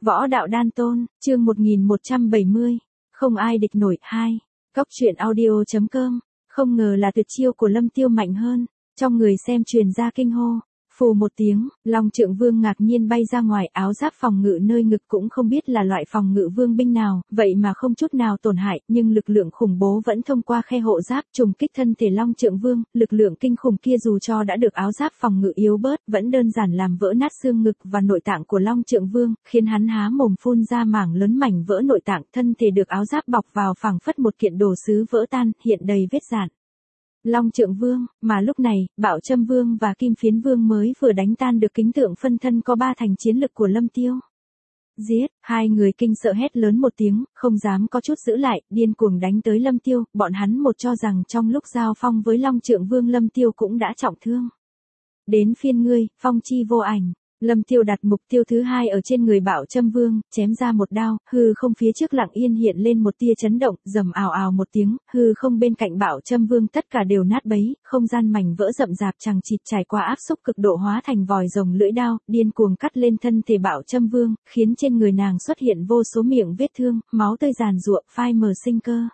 Võ đạo đan tôn, chương 1170. Không ai địch nổi 2. Cóc truyện audio.com. Không ngờ là tuyệt chiêu của Lâm Tiêu mạnh hơn. Trong người xem truyền ra kinh hô. Phù một tiếng, Long Trượng Vương ngạc nhiên bay ra ngoài, áo giáp phòng ngự nơi ngực cũng không biết là loại phòng ngự vương binh nào, vậy mà không chút nào tổn hại, nhưng lực lượng khủng bố vẫn thông qua khe hộ giáp trùng kích thân thể Long Trượng Vương, lực lượng kinh khủng kia dù cho đã được áo giáp phòng ngự yếu bớt, vẫn đơn giản làm vỡ nát xương ngực và nội tạng của Long Trượng Vương, khiến hắn há mồm phun ra mảng lớn mảnh vỡ nội tạng, thân thể được áo giáp bọc vào phảng phất một kiện đồ sứ vỡ tan, hiện đầy vết rạn. Long Trượng Vương, mà lúc này, Bạo Châm Vương và Kim Phiến Vương mới vừa đánh tan được kính tượng phân thân có 3 thành chiến lực của Lâm Tiêu. Giết, hai người kinh sợ hét lớn một tiếng, không dám có chút giữ lại, điên cuồng đánh tới Lâm Tiêu, bọn hắn một cho rằng trong lúc giao phong với Long Trượng Vương Lâm Tiêu cũng đã trọng thương. Đến phiên ngươi, phong chi vô ảnh. Lâm Tiêu đặt mục tiêu thứ 2 ở trên người Bạo Châm Vương, chém ra một đao, hư không phía trước lặng yên hiện lên một tia chấn động, rầm ào ào một tiếng, hư không bên cạnh Bạo Châm Vương tất cả đều nát bấy, không gian mảnh vỡ rậm rạp chằng chịt trải qua áp xúc cực độ hóa thành vòi rồng lưỡi đao, điên cuồng cắt lên thân thể Bạo Châm Vương, khiến trên người nàng xuất hiện vô số miệng vết thương, máu tươi giàn giụa, phai mờ sinh cơ.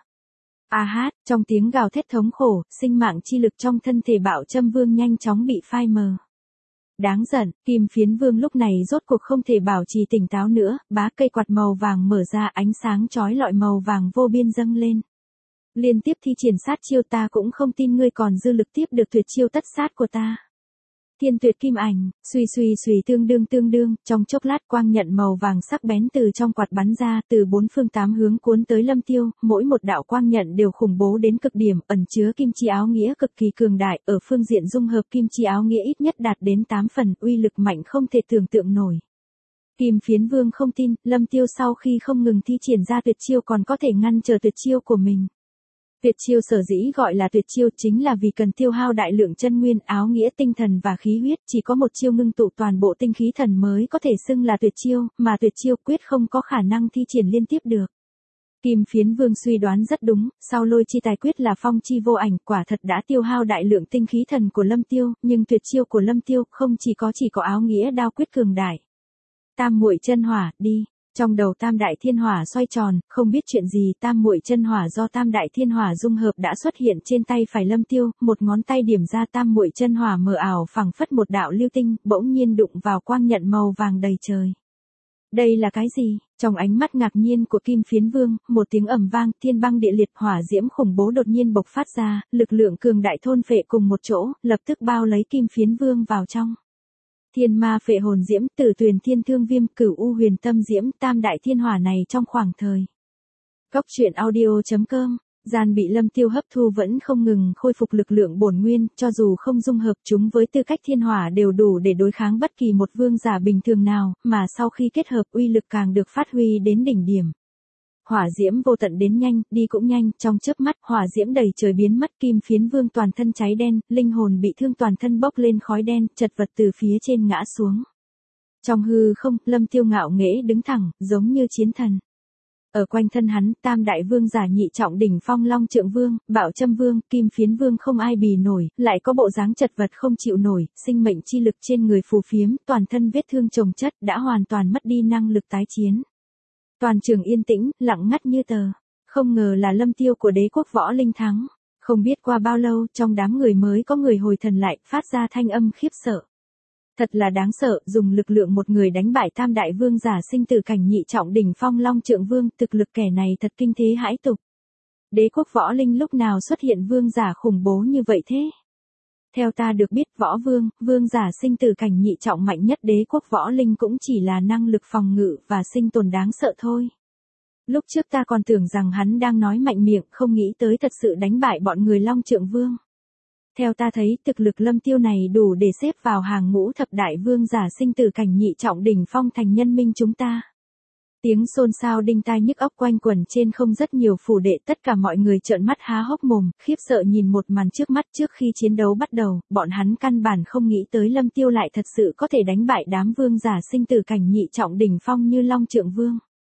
A hát, trong tiếng gào thét thống khổ, sinh mạng chi lực trong thân thể Bạo Châm Vương nhanh chóng bị phai mờ. Đáng giận, Kim Phiến Vương lúc này rốt cuộc không thể bảo trì tỉnh táo nữa, bá cây quạt màu vàng mở ra, ánh sáng chói lọi màu vàng vô biên dâng lên. Liên tiếp thi triển sát chiêu, ta cũng không tin ngươi còn dư lực tiếp được tuyệt chiêu tất sát của ta. Thiên Tuyệt Kim Ảnh, suy tương đương, trong chốc lát quang nhận màu vàng sắc bén từ trong quạt bắn ra, từ 4 phương 8 hướng cuốn tới Lâm Tiêu, mỗi một đạo quang nhận đều khủng bố đến cực điểm, ẩn chứa kim chi áo nghĩa cực kỳ cường đại, ở phương diện dung hợp kim chi áo nghĩa ít nhất đạt đến 8 phần, uy lực mạnh không thể tưởng tượng nổi. Kim Phiến Vương không tin, Lâm Tiêu sau khi không ngừng thi triển ra tuyệt chiêu còn có thể ngăn trở tuyệt chiêu của mình. Tuyệt chiêu sở dĩ gọi là tuyệt chiêu chính là vì cần tiêu hao đại lượng chân nguyên, áo nghĩa, tinh thần và khí huyết, chỉ có một chiêu ngưng tụ toàn bộ tinh khí thần mới có thể xưng là tuyệt chiêu, mà tuyệt chiêu quyết không có khả năng thi triển liên tiếp được. Kim Phiến Vương suy đoán rất đúng, sau lôi chi tài quyết là phong chi vô ảnh, quả thật đã tiêu hao đại lượng tinh khí thần của Lâm Tiêu, nhưng tuyệt chiêu của Lâm Tiêu không chỉ có áo nghĩa đao quyết cường đại. Tam muội chân hỏa, đi. Trong đầu Tam Đại Thiên Hỏa xoay tròn, không biết chuyện gì, Tam muội chân hỏa do Tam Đại Thiên Hỏa dung hợp đã xuất hiện trên tay phải Lâm Tiêu, một ngón tay điểm ra Tam muội chân hỏa mờ ảo phẳng phất một đạo lưu tinh, bỗng nhiên đụng vào quang nhận màu vàng đầy trời. Đây là cái gì? Trong ánh mắt ngạc nhiên của Kim Phiến Vương, một tiếng ầm vang, thiên băng địa liệt, hỏa diễm khủng bố đột nhiên bộc phát ra, lực lượng cường đại thôn phệ cùng một chỗ, lập tức bao lấy Kim Phiến Vương vào trong. Thiên ma phệ hồn diễm, Tử Tuyền Thiên Thương Viêm, Cửu U Huyền Tâm Diễm, Tam Đại Thiên Hỏa này trong khoảng thời. Cóc truyện audio.com, gian bị Lâm Tiêu hấp thu vẫn không ngừng khôi phục lực lượng bổn nguyên, cho dù không dung hợp chúng với tư cách thiên hỏa đều đủ để đối kháng bất kỳ một vương giả bình thường nào, mà sau khi kết hợp uy lực càng được phát huy đến đỉnh điểm. Hỏa diễm vô tận đến nhanh, đi cũng nhanh, trong chớp mắt, hỏa diễm đầy trời biến mất, Kim Phiến Vương toàn thân cháy đen, linh hồn bị thương toàn thân bốc lên khói đen, chật vật từ phía trên ngã xuống. Trong hư không, Lâm Tiêu ngạo nghễ đứng thẳng, giống như chiến thần. Ở quanh thân hắn, Tam Đại Vương giả nhị trọng đỉnh phong Long Trượng Vương, Bạo Châm Vương, Kim Phiến Vương không ai bì nổi, lại có bộ dáng chật vật không chịu nổi, sinh mệnh chi lực trên người phù phiếm, toàn thân vết thương chồng chất, đã hoàn toàn mất đi năng lực tái chiến. Toàn trường yên tĩnh, lặng ngắt như tờ. Không ngờ là Lâm Tiêu của Đế quốc Võ Linh thắng. Không biết qua bao lâu, trong đám người mới có người hồi thần lại, phát ra thanh âm khiếp sợ. Thật là đáng sợ, dùng lực lượng một người đánh bại Tam Đại Vương giả sinh tử cảnh nhị trọng đỉnh phong Long Trượng Vương, thực lực kẻ này thật kinh thế hãi tục. Đế quốc Võ Linh lúc nào xuất hiện vương giả khủng bố như vậy thế? Theo ta được biết, Võ Vương, vương giả sinh tử cảnh nhị trọng mạnh nhất Đế quốc Võ Linh cũng chỉ là năng lực phòng ngự và sinh tồn đáng sợ thôi. Lúc trước ta còn tưởng rằng hắn đang nói mạnh miệng, không nghĩ tới thật sự đánh bại bọn người Long Trượng Vương. Theo ta thấy, thực lực Lâm Tiêu này đủ để xếp vào hàng ngũ thập đại vương giả sinh tử cảnh nhị trọng đỉnh phong thành nhân minh chúng ta. Tiếng xôn xao đinh tai nhức óc quanh quẩn trên không, rất nhiều phủ đệ, tất cả mọi người trợn mắt há hốc mồm, khiếp sợ nhìn một màn trước mắt. Trước khi chiến đấu bắt đầu, bọn hắn căn bản không nghĩ tới Lâm Tiêu lại thật sự có thể đánh bại đám vương giả sinh tử cảnh nhị trọng đỉnh phong như Long Trượng Vương.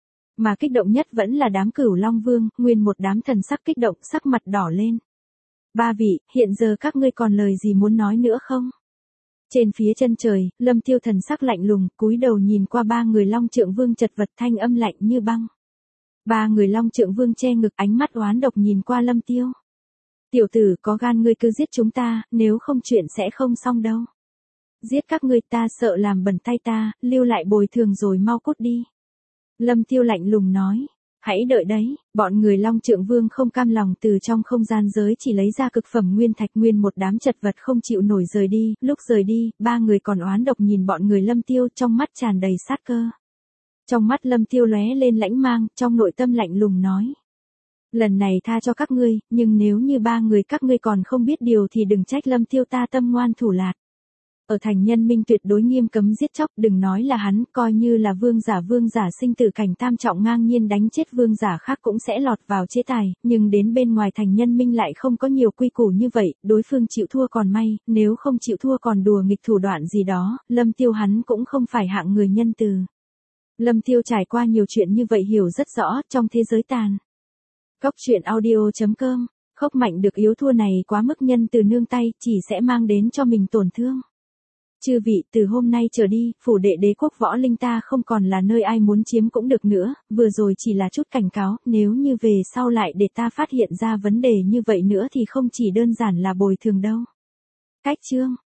Mà kích động nhất vẫn là đám Cửu Long Vương, nguyên một đám thần sắc kích động, sắc mặt đỏ lên. Ba vị, hiện giờ các ngươi còn lời gì muốn nói nữa không? Trên phía chân trời, Lâm Tiêu thần sắc lạnh lùng, cúi đầu nhìn qua ba người Long Trượng Vương chật vật, thanh âm lạnh như băng. Ba người Long Trượng Vương che ngực, ánh mắt oán độc nhìn qua Lâm Tiêu. Tiểu tử, có gan ngươi cứ giết chúng ta, nếu không chuyện sẽ không xong đâu. Giết các ngươi, ta sợ làm bẩn tay ta, lưu lại bồi thường rồi mau cút đi. Lâm Tiêu lạnh lùng nói. Hãy đợi đấy, bọn người Long Trượng Vương không cam lòng từ trong không gian giới chỉ lấy ra cực phẩm nguyên thạch, nguyên một đám chật vật không chịu nổi rời đi. Lúc rời đi, ba người còn oán độc nhìn bọn người Lâm Tiêu, trong mắt tràn đầy sát cơ. Trong mắt Lâm Tiêu lóe lên lãnh mang, trong nội tâm lạnh lùng nói. Lần này tha cho các ngươi, nhưng nếu như ba người các ngươi còn không biết điều thì đừng trách Lâm Tiêu ta tâm ngoan thủ lạt. Ở thành Nhân Minh tuyệt đối nghiêm cấm giết chóc, đừng nói là hắn, coi như là vương giả sinh tử cảnh tam trọng ngang nhiên đánh chết vương giả khác cũng sẽ lọt vào chế tài, nhưng đến bên ngoài thành Nhân Minh lại không có nhiều quy củ như vậy, đối phương chịu thua còn may, nếu không chịu thua còn đùa nghịch thủ đoạn gì đó, Lâm Tiêu hắn cũng không phải hạng người nhân từ. Lâm Tiêu trải qua nhiều chuyện như vậy hiểu rất rõ, trong thế giới tàn. Cốc truyện audio.com, khốc mạnh được yếu thua này quá mức nhân từ nương tay, chỉ sẽ mang đến cho mình tổn thương. Chư vị, từ hôm nay trở đi, phủ đệ đế quốc võ linh ta không còn là nơi ai muốn chiếm cũng được nữa, vừa rồi chỉ là chút cảnh cáo, nếu như về sau lại để ta phát hiện ra vấn đề như vậy nữa thì không chỉ đơn giản là bồi thường đâu. Cách chương